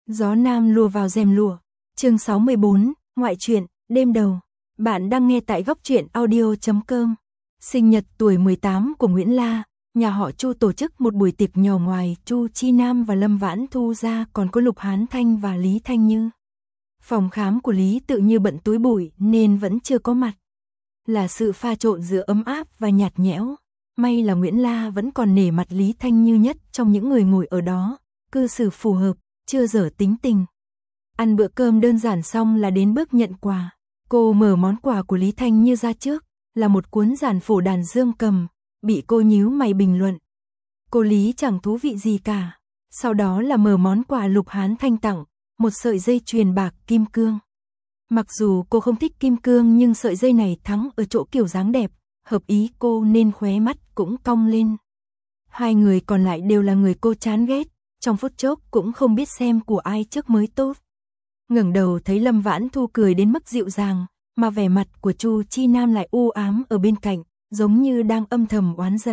Gió nam lùa vào rèm lụa. Chương 64, ngoại truyện, đêm đầu. Bạn đang nghe tại góc truyện audio.com. Sinh nhật tuổi 18 của Nguyễn La, nhà họ Chu tổ chức một buổi tiệc nhỏ, ngoài Chu Chi Nam và Lâm Vãn Thu ra còn có Lục Hán Thanh và Lý Thanh Như. Phòng khám của Lý Tự Như bận túi bụi nên vẫn chưa có mặt. Là sự pha trộn giữa ấm áp và nhạt nhẽo. May là Nguyễn La vẫn còn nể mặt Lý Thanh Như nhất trong những người ngồi ở đó, cư xử phù hợp, chưa dở tính tình. Ăn bữa cơm đơn giản xong là đến bước nhận quà. Cô mở món quà của Lý Thanh Như ra trước, là một cuốn giản phổ đàn dương cầm, bị cô nhíu mày bình luận. Cô Lý chẳng thú vị gì cả. Sau đó là mở món quà Lục Hán Thanh tặng, một sợi dây chuyền bạc kim cương. Mặc dù cô không thích kim cương nhưng sợi dây này thắng ở chỗ kiểu dáng đẹp, hợp ý cô nên khóe mắt cũng cong lên. Hai người còn lại đều là người cô chán ghét, trong phút chốc cũng không biết xem của ai trước mới tốt. Ngẩng đầu thấy Lâm Vãn Thu cười đến mức dịu dàng, mà vẻ mặt của Chu Chi Nam lại u ám ở bên cạnh, giống như đang âm thầm oán giận.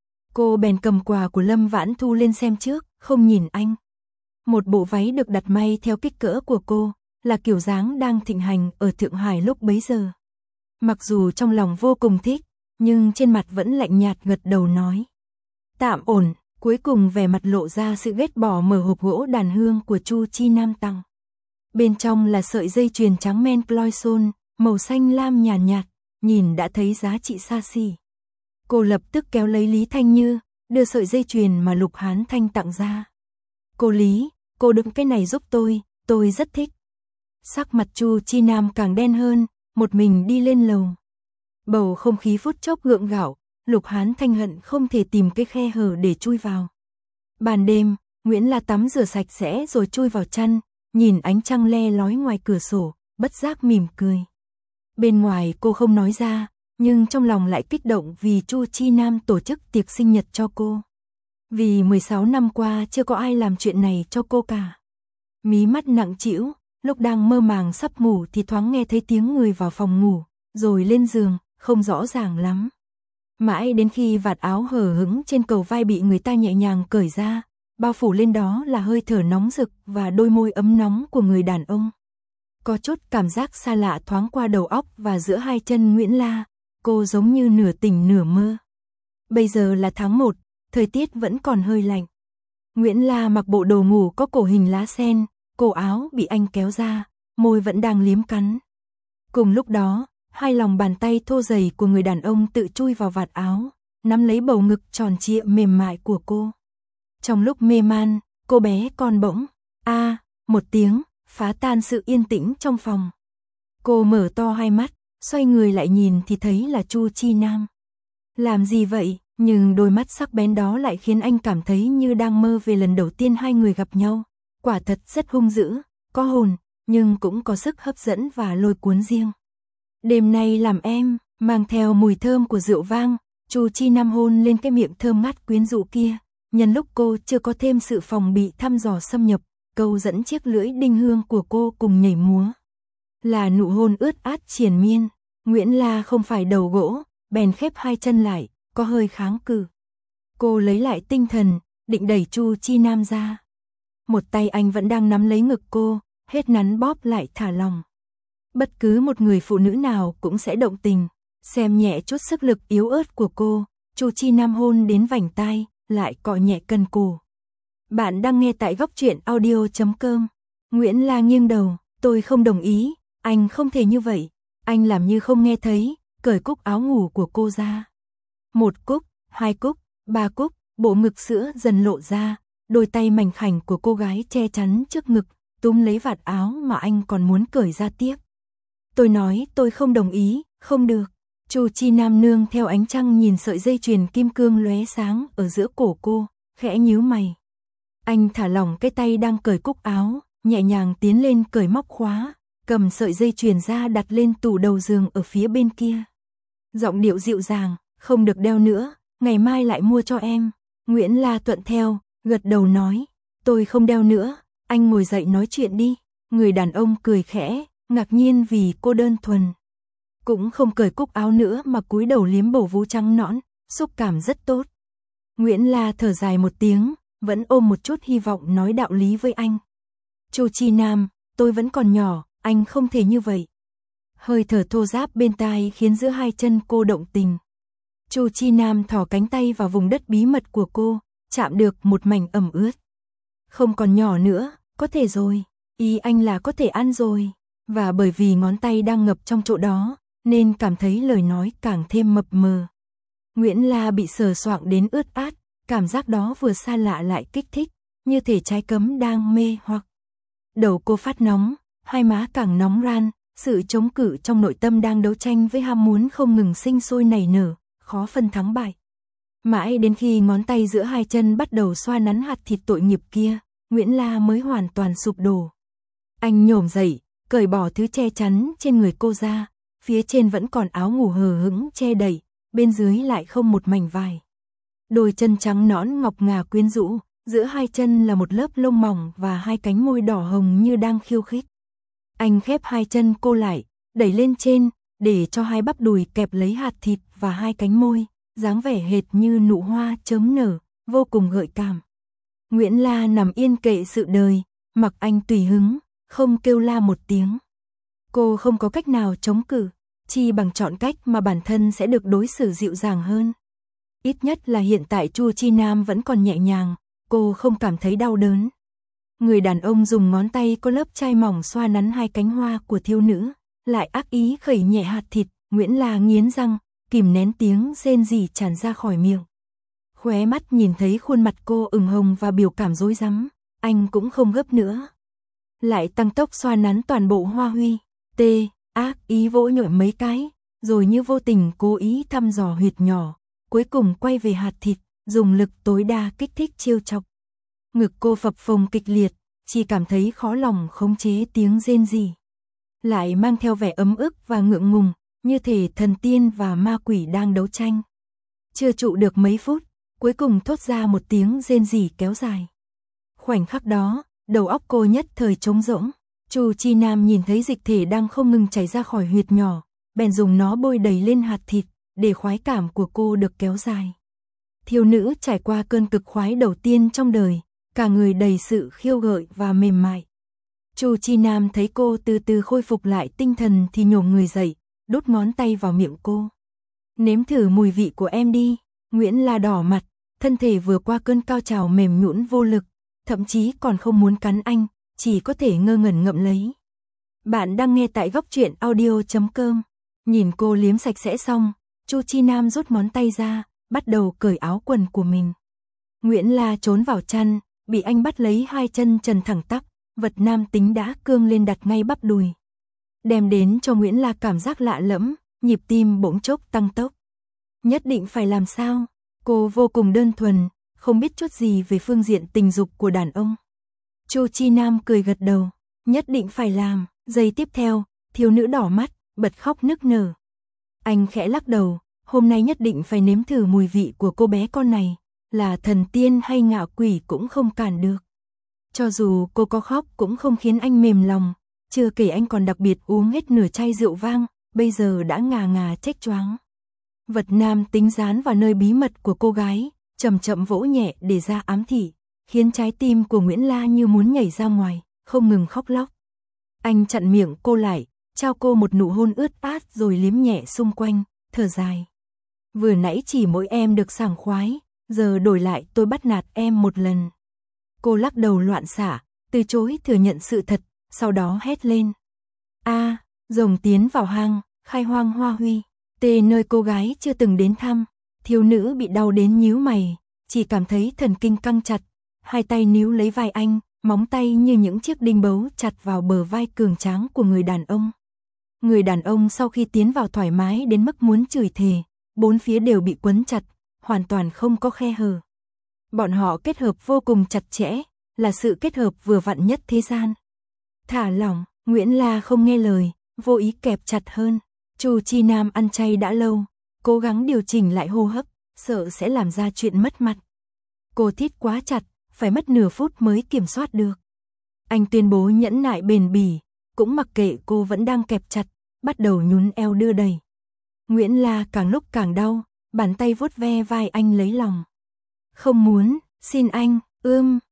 Cô bèn cầm quà của Lâm Vãn Thu lên xem trước, không nhìn anh. Một bộ váy được đặt may theo kích cỡ của cô, là kiểu dáng đang thịnh hành ở Thượng Hải lúc bấy giờ. Mặc dù trong lòng vô cùng thích, nhưng trên mặt vẫn lạnh nhạt gật đầu nói. Tạm ổn. Cuối cùng vẻ mặt lộ ra sự ghét bỏ, mở hộp gỗ đàn hương của Chu Chi Nam tặng. Bên trong là sợi dây chuyền trắng men Cloison, màu xanh lam nhàn nhạt, nhìn đã thấy giá trị xa xỉ. Cô lập tức kéo lấy Lý Thanh Như, đưa sợi dây chuyền mà Lục Hán Thanh tặng ra. Cô Lý, cô đựng cái này giúp tôi rất thích. Sắc mặt Chu Chi Nam càng đen hơn, một mình đi lên lầu. Bầu không khí phút chốc gượng gạo. Lục Hán Thanh hận không thể tìm cái khe hở để chui vào. Ban đêm, Nguyễn La tắm rửa sạch sẽ rồi chui vào chăn, nhìn ánh trăng le lói ngoài cửa sổ, bất giác mỉm cười. Bên ngoài cô không nói ra, nhưng trong lòng lại kích động vì Chu Chi Nam tổ chức tiệc sinh nhật cho cô. Vì 16 năm qua chưa có ai làm chuyện này cho cô cả. Mí mắt nặng trĩu, lúc đang mơ màng sắp ngủ thì thoáng nghe thấy tiếng người vào phòng ngủ, rồi lên giường, không rõ ràng lắm. Mãi đến khi vạt áo hở hững trên cầu vai bị người ta nhẹ nhàng cởi ra, bao phủ lên đó là hơi thở nóng rực và đôi môi ấm nóng của người đàn ông. Có chút cảm giác xa lạ thoáng qua đầu óc và giữa hai chân Nguyễn La, cô giống như nửa tỉnh nửa mơ. Bây giờ là tháng 1, thời tiết vẫn còn hơi lạnh. Nguyễn La mặc bộ đồ ngủ có cổ hình lá sen, cổ áo bị anh kéo ra, môi vẫn đang liếm cắn. Cùng lúc đó, hai lòng bàn tay thô dày của người đàn ông tự chui vào vạt áo, nắm lấy bầu ngực tròn trịa mềm mại của cô. Trong lúc mê man, cô bé con bỗng, một tiếng, phá tan sự yên tĩnh trong phòng. Cô mở to hai mắt, xoay người lại nhìn thì thấy là Chu Chi Nam. Làm gì vậy? Nhưng đôi mắt sắc bén đó lại khiến anh cảm thấy như đang mơ về lần đầu tiên hai người gặp nhau. Quả thật rất hung dữ, có hồn, nhưng cũng có sức hấp dẫn và lôi cuốn riêng. Đêm nay làm em, mang theo mùi thơm của rượu vang, Chu Chi Nam hôn lên cái miệng thơm ngát quyến rũ kia, nhân lúc cô chưa có thêm sự phòng bị thăm dò xâm nhập, câu dẫn chiếc lưỡi đinh hương của cô cùng nhảy múa. Là nụ hôn ướt át triền miên, Nguyễn La không phải đầu gỗ, bèn khép hai chân lại, có hơi kháng cự. Cô lấy lại tinh thần, định đẩy Chu Chi Nam ra. Một tay anh vẫn đang nắm lấy ngực cô, hết nắn bóp lại thả lòng. Bất cứ một người phụ nữ nào cũng sẽ động tình, xem nhẹ chút sức lực yếu ớt của cô, Chu Chi Nam hôn đến vành tai, lại cọ nhẹ cần cổ. Bạn đang nghe tại góc truyện audio.com. Nguyễn La nghiêng đầu, tôi không đồng ý, anh không thể như vậy. Anh làm như không nghe thấy, cởi cúc áo ngủ của cô ra. Một cúc, hai cúc, ba cúc, bộ ngực sữa dần lộ ra, đôi tay mảnh khảnh của cô gái che chắn trước ngực, túm lấy vạt áo mà anh còn muốn cởi ra tiếp. Tôi nói tôi không đồng ý, không được. Chu Chi Nam nương theo ánh trăng nhìn sợi dây chuyền kim cương lóe sáng ở giữa cổ cô, khẽ nhíu mày. Anh thả lỏng cái tay đang cởi cúc áo, nhẹ nhàng tiến lên cởi móc khóa, cầm sợi dây chuyền ra đặt lên tủ đầu giường ở phía bên kia. Giọng điệu dịu dàng, không được đeo nữa, ngày mai lại mua cho em. Nguyễn La thuận theo, gật đầu nói, tôi không đeo nữa, anh ngồi dậy nói chuyện đi. Người đàn ông cười khẽ, ngạc nhiên vì cô đơn thuần. Cũng không cởi cúc áo nữa mà cúi đầu liếm bầu vú trắng nõn, xúc cảm rất tốt. Nguyễn La thở dài một tiếng, vẫn ôm một chút hy vọng nói đạo lý với anh. Chu Chi Nam, tôi vẫn còn nhỏ, anh không thể như vậy. Hơi thở thô ráp bên tai khiến giữa hai chân cô động tình. Chu Chi Nam thò cánh tay vào vùng đất bí mật của cô, chạm được một mảnh ẩm ướt. Không còn nhỏ nữa, có thể rồi, ý anh là có thể ăn rồi. Và bởi vì ngón tay đang ngập trong chỗ đó, nên cảm thấy lời nói càng thêm mập mờ. Nguyễn La bị sờ soạng đến ướt át, cảm giác đó vừa xa lạ lại kích thích, như thể trái cấm đang mê hoặc. Đầu cô phát nóng, hai má càng nóng ran, sự chống cự trong nội tâm đang đấu tranh với ham muốn không ngừng sinh sôi nảy nở, khó phân thắng bại. Mãi đến khi ngón tay giữa hai chân bắt đầu xoa nắn hạt thịt tội nghiệp kia, Nguyễn La mới hoàn toàn sụp đổ. Anh nhổm dậy, cởi bỏ thứ che chắn trên người cô ra, phía trên vẫn còn áo ngủ hờ hững che đậy, bên dưới lại không một mảnh vải. Đôi chân trắng nõn ngọc ngà quyến rũ, giữa hai chân là một lớp lông mỏng và hai cánh môi đỏ hồng như đang khiêu khích. Anh khép hai chân cô lại, đẩy lên trên, để cho hai bắp đùi kẹp lấy hạt thịt và hai cánh môi, dáng vẻ hệt như nụ hoa chớm nở, vô cùng gợi cảm. Nguyễn La nằm yên kệ sự đời, mặc anh tùy hứng, không kêu la một tiếng. Cô không có cách nào chống cự, chỉ bằng chọn cách mà bản thân sẽ được đối xử dịu dàng hơn. Ít nhất là hiện tại Chu Chi Nam vẫn còn nhẹ nhàng, cô không cảm thấy đau đớn. Người đàn ông dùng ngón tay có lớp chai mỏng xoa nắn hai cánh hoa của thiếu nữ, lại ác ý khẩy nhẹ hạt thịt. Nguyễn La nghiến răng, kìm nén tiếng rên rỉ tràn ra khỏi miệng. Khóe mắt nhìn thấy khuôn mặt cô ửng hồng và biểu cảm rối rắm, anh cũng không gấp nữa. Lại tăng tốc xoa nắn toàn bộ hoa huy, ác ý vỗ nhội mấy cái, rồi như vô tình cố ý thăm dò huyệt nhỏ, cuối cùng quay về hạt thịt, dùng lực tối đa kích thích chiêu chọc. Ngực cô phập phồng kịch liệt, chỉ cảm thấy khó lòng khống chế tiếng rên rỉ. Lại mang theo vẻ ấm ức và ngượng ngùng, như thể thần tiên và ma quỷ đang đấu tranh. Chưa trụ được mấy phút, cuối cùng thốt ra một tiếng rên rỉ kéo dài. Khoảnh khắc đó, đầu óc cô nhất thời trống rỗng. Chu Chi Nam nhìn thấy dịch thể đang không ngừng chảy ra khỏi huyệt nhỏ, bèn dùng nó bôi đầy lên hạt thịt, để khoái cảm của cô được kéo dài. Thiếu nữ trải qua cơn cực khoái đầu tiên trong đời, cả người đầy sự khiêu gợi và mềm mại. Chu Chi Nam thấy cô từ từ khôi phục lại tinh thần thì nhổm người dậy, đút ngón tay vào miệng cô. Nếm thử mùi vị của em đi. Nguyễn La đỏ mặt, thân thể vừa qua cơn cao trào mềm nhũn vô lực, thậm chí còn không muốn cắn anh, chỉ có thể ngơ ngẩn ngậm lấy. Bạn đang nghe tại góc truyện audio.com. Nhìn cô liếm sạch sẽ xong, Chu Chi Nam rút ngón tay ra, bắt đầu cởi áo quần của mình. Nguyễn La trốn vào chăn, bị anh bắt lấy hai chân trần thẳng tắp, vật nam tính đã cương lên đặt ngay bắp đùi. Đem đến cho Nguyễn La cảm giác lạ lẫm, nhịp tim bỗng chốc tăng tốc. Nhất định phải làm sao? Cô vô cùng đơn thuần, không biết chút gì về phương diện tình dục của đàn ông. Chu Chi Nam cười gật đầu, nhất định phải làm. Giây tiếp theo, thiếu nữ đỏ mắt, bật khóc nức nở. Anh khẽ lắc đầu, hôm nay nhất định phải nếm thử mùi vị của cô bé con này, là thần tiên hay ngạo quỷ cũng không cản được. Cho dù cô có khóc cũng không khiến anh mềm lòng, chưa kể anh còn đặc biệt uống hết nửa chai rượu vang, bây giờ đã ngà ngà chếch choáng. Vật nam tính dán vào nơi bí mật của cô gái, chậm chậm vỗ nhẹ để ra ám thị, khiến trái tim của Nguyễn La như muốn nhảy ra ngoài, không ngừng khóc lóc. Anh chặn miệng cô lại, trao cô một nụ hôn ướt át rồi liếm nhẹ xung quanh, thở dài. Vừa nãy chỉ mỗi em được sảng khoái, giờ đổi lại tôi bắt nạt em một lần. Cô lắc đầu loạn xạ, từ chối thừa nhận sự thật, sau đó hét lên. Rồng tiến vào hang, khai hoang hoa huy. Nơi cô gái chưa từng đến thăm, thiếu nữ bị đau đến nhíu mày, chỉ cảm thấy thần kinh căng chặt, hai tay níu lấy vai anh, móng tay như những chiếc đinh bấu chặt vào bờ vai cường tráng của người đàn ông. Người đàn ông sau khi tiến vào thoải mái đến mức muốn chửi thề, bốn phía đều bị quấn chặt, hoàn toàn không có khe hở. Bọn họ kết hợp vô cùng chặt chẽ, là sự kết hợp vừa vặn nhất thế gian. Thả lỏng, Nguyễn La không nghe lời, vô ý kẹp chặt hơn. Chu Chi Nam ăn chay đã lâu, cố gắng điều chỉnh lại hô hấp, sợ sẽ làm ra chuyện mất mặt. Cô thít quá chặt, phải mất nửa phút mới kiểm soát được. Anh tuyên bố nhẫn nại bền bỉ, cũng mặc kệ cô vẫn đang kẹp chặt, bắt đầu nhún eo đưa đẩy. Nguyễn La càng lúc càng đau, bàn tay vuốt ve vai anh lấy lòng. Không muốn, xin anh,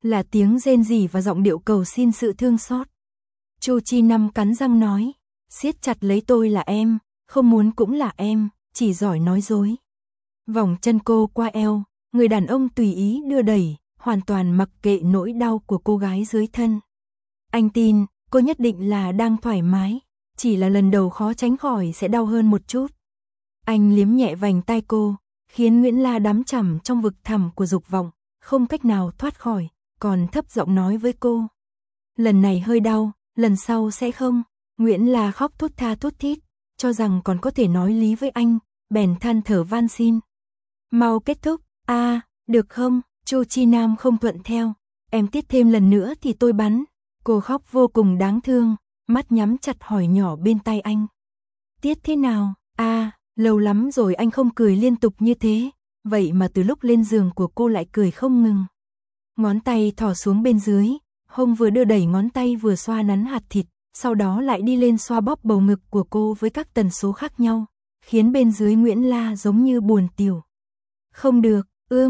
là tiếng rên rỉ và giọng điệu cầu xin sự thương xót. Chu Chi Nam cắn răng nói, siết chặt lấy tôi là em, không muốn cũng là em, chỉ giỏi nói dối. Vòng chân cô qua eo, người đàn ông tùy ý đưa đẩy, hoàn toàn mặc kệ nỗi đau của cô gái dưới thân. Anh tin, cô nhất định là đang thoải mái, chỉ là lần đầu khó tránh khỏi sẽ đau hơn một chút. Anh liếm nhẹ vành tai cô, khiến Nguyễn La đắm chìm trong vực thẳm của dục vọng, không cách nào thoát khỏi, còn thấp giọng nói với cô. Lần này hơi đau, lần sau sẽ không. Nguyễn La khóc thút tha thút thít, cho rằng còn có thể nói lý với anh, bèn than thở van xin. Mau kết thúc, được không? Chu Chi Nam không thuận theo, em tiết thêm lần nữa thì tôi bắn. Cô khóc vô cùng đáng thương, mắt nhắm chặt hỏi nhỏ bên tai anh. Tiết thế nào? Lâu lắm rồi anh không cười liên tục như thế, vậy mà từ lúc lên giường của cô lại cười không ngừng. Ngón tay thò xuống bên dưới, hông vừa đưa đẩy ngón tay vừa xoa nắn hạt thịt, sau đó lại đi lên xoa bóp bầu ngực của cô với các tần số khác nhau, khiến bên dưới Nguyễn La giống như buồn tiểu. Không được,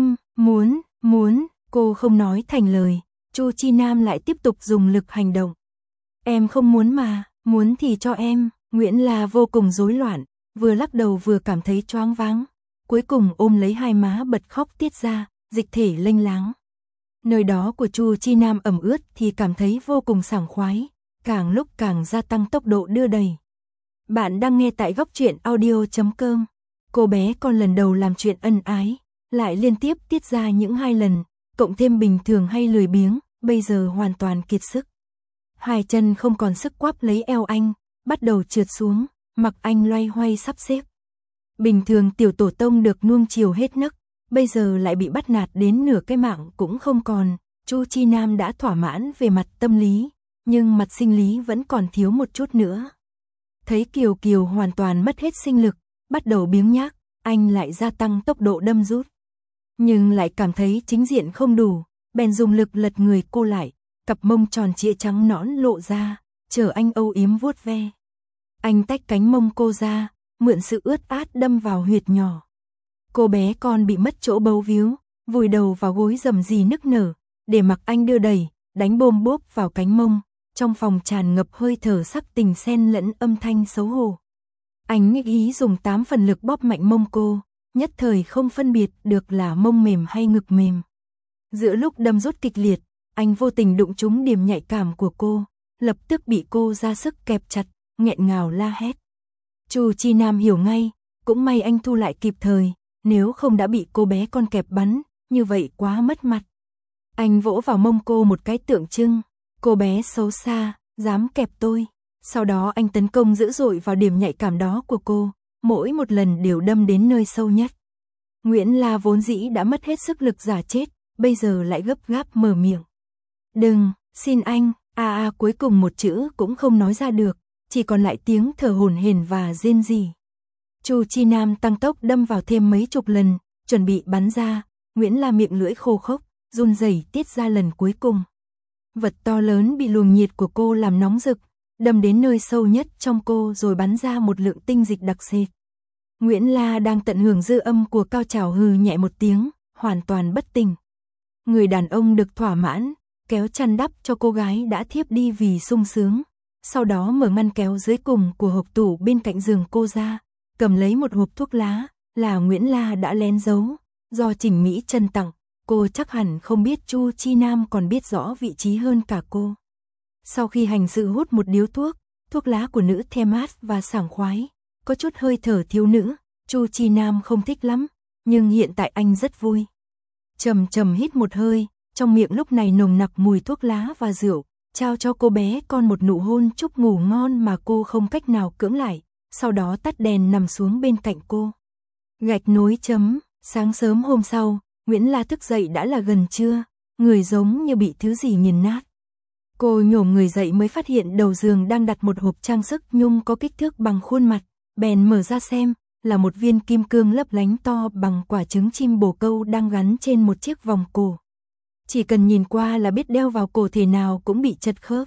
muốn, cô không nói thành lời, Chu Chi Nam lại tiếp tục dùng lực hành động. Em không muốn mà, muốn thì cho em. Nguyễn La vô cùng rối loạn, vừa lắc đầu vừa cảm thấy choáng váng, cuối cùng ôm lấy hai má bật khóc tiết ra, dịch thể lênh láng. Nơi đó của Chu Chi Nam ẩm ướt thì cảm thấy vô cùng sảng khoái, càng lúc càng gia tăng tốc độ đưa đẩy. Bạn đang nghe tại góc truyện audio.com. Cô bé còn lần đầu làm chuyện ân ái, lại liên tiếp tiết ra những 2 lần, cộng thêm bình thường hay lười biếng, bây giờ hoàn toàn kiệt sức. Hai chân không còn sức quắp lấy eo anh, bắt đầu trượt xuống, mặc anh loay hoay sắp xếp. Bình thường tiểu tổ tông được nuông chiều hết nấc, bây giờ lại bị bắt nạt đến nửa cái mạng cũng không còn. Chu Chi Nam đã thỏa mãn về mặt tâm lý, nhưng mặt sinh lý vẫn còn thiếu một chút nữa. Thấy Kiều Kiều hoàn toàn mất hết sinh lực, bắt đầu biếng nhác, anh lại gia tăng tốc độ đâm rút. Nhưng lại cảm thấy chính diện không đủ, bèn dùng lực lật người cô lại, cặp mông tròn trịa trắng nõn lộ ra, chờ anh âu yếm vuốt ve. Anh tách cánh mông cô ra, mượn sự ướt át đâm vào huyệt nhỏ. Cô bé con bị mất chỗ bấu víu, vùi đầu vào gối rầm rì nức nở, để mặc anh đưa đẩy, đánh bôm bốp vào cánh mông. Trong phòng tràn ngập hơi thở sắc tình xen lẫn âm thanh xấu hổ. Anh nghịch ý dùng 8 phần lực bóp mạnh mông cô, nhất thời không phân biệt được là mông mềm hay ngực mềm. Giữa lúc đâm rút kịch liệt, anh vô tình đụng trúng điểm nhạy cảm của cô, lập tức bị cô ra sức kẹp chặt, nghẹn ngào la hét. Chu Chi Nam hiểu ngay, cũng may anh thu lại kịp thời, nếu không đã bị cô bé con kẹp bắn, như vậy quá mất mặt. Anh vỗ vào mông cô một cái tượng trưng, cô bé xấu xa, dám kẹp tôi. Sau đó anh tấn công dữ dội vào điểm nhạy cảm đó của cô, mỗi một lần đều đâm đến nơi sâu nhất. Nguyễn La vốn dĩ đã mất hết sức lực giả chết, bây giờ lại gấp gáp mở miệng. Đừng, xin anh, cuối cùng một chữ cũng không nói ra được, chỉ còn lại tiếng thở hổn hển và rên rỉ. Chu Chi Nam tăng tốc đâm vào thêm mấy chục lần, chuẩn bị bắn ra, Nguyễn La miệng lưỡi khô khốc, run rẩy tiết ra lần cuối cùng. Vật to lớn bị luồng nhiệt của cô làm nóng rực, đâm đến nơi sâu nhất trong cô rồi bắn ra một lượng tinh dịch đặc sệt. Nguyễn La đang tận hưởng dư âm của cao trào hừ nhẹ một tiếng, hoàn toàn bất tỉnh. Người đàn ông được thỏa mãn, kéo chăn đắp cho cô gái đã thiếp đi vì sung sướng. Sau đó mở ngăn kéo dưới cùng của hộp tủ bên cạnh giường cô ra, cầm lấy một hộp thuốc lá, là Nguyễn La đã lén giấu, do Trình Mỹ Trân tặng. Cô chắc hẳn không biết Chu Chi Nam còn biết rõ vị trí hơn cả cô. Sau khi hành sự hút một điếu thuốc, thuốc lá của nữ the mát và sảng khoái, có chút hơi thở thiếu nữ, Chu Chi Nam không thích lắm, nhưng hiện tại anh rất vui. Trầm trầm hít một hơi, trong miệng lúc này nồng nặc mùi thuốc lá và rượu, trao cho cô bé con một nụ hôn chúc ngủ ngon mà cô không cách nào cưỡng lại, sau đó tắt đèn nằm xuống bên cạnh cô. Gạch nối chấm, sáng sớm hôm sau, Nguyễn La thức dậy đã là gần trưa, người giống như bị thứ gì nghiền nát. Cô nhổm người dậy mới phát hiện đầu giường đang đặt một hộp trang sức nhung có kích thước bằng khuôn mặt, bèn mở ra xem, là một viên kim cương lấp lánh to bằng quả trứng chim bồ câu đang gắn trên một chiếc vòng cổ. Chỉ cần nhìn qua là biết đeo vào cổ thể nào cũng bị chật khớp.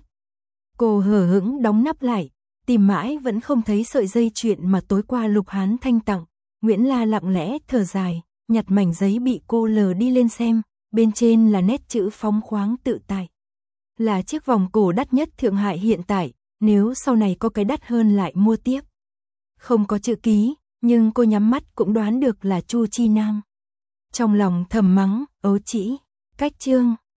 Cô hờ hững đóng nắp lại, tìm mãi vẫn không thấy sợi dây chuyền mà tối qua Lục Hán Thanh tặng. Nguyễn La lặng lẽ thở dài, nhặt mảnh giấy bị cô lờ đi lên xem, bên trên là nét chữ phóng khoáng tự tại. Là chiếc vòng cổ đắt nhất Thượng Hải hiện tại, nếu sau này có cái đắt hơn lại mua tiếp. Không có chữ ký, nhưng cô nhắm mắt cũng đoán được là Chu Chi Nam. Trong lòng thầm mắng, ấu trĩ, cách chương.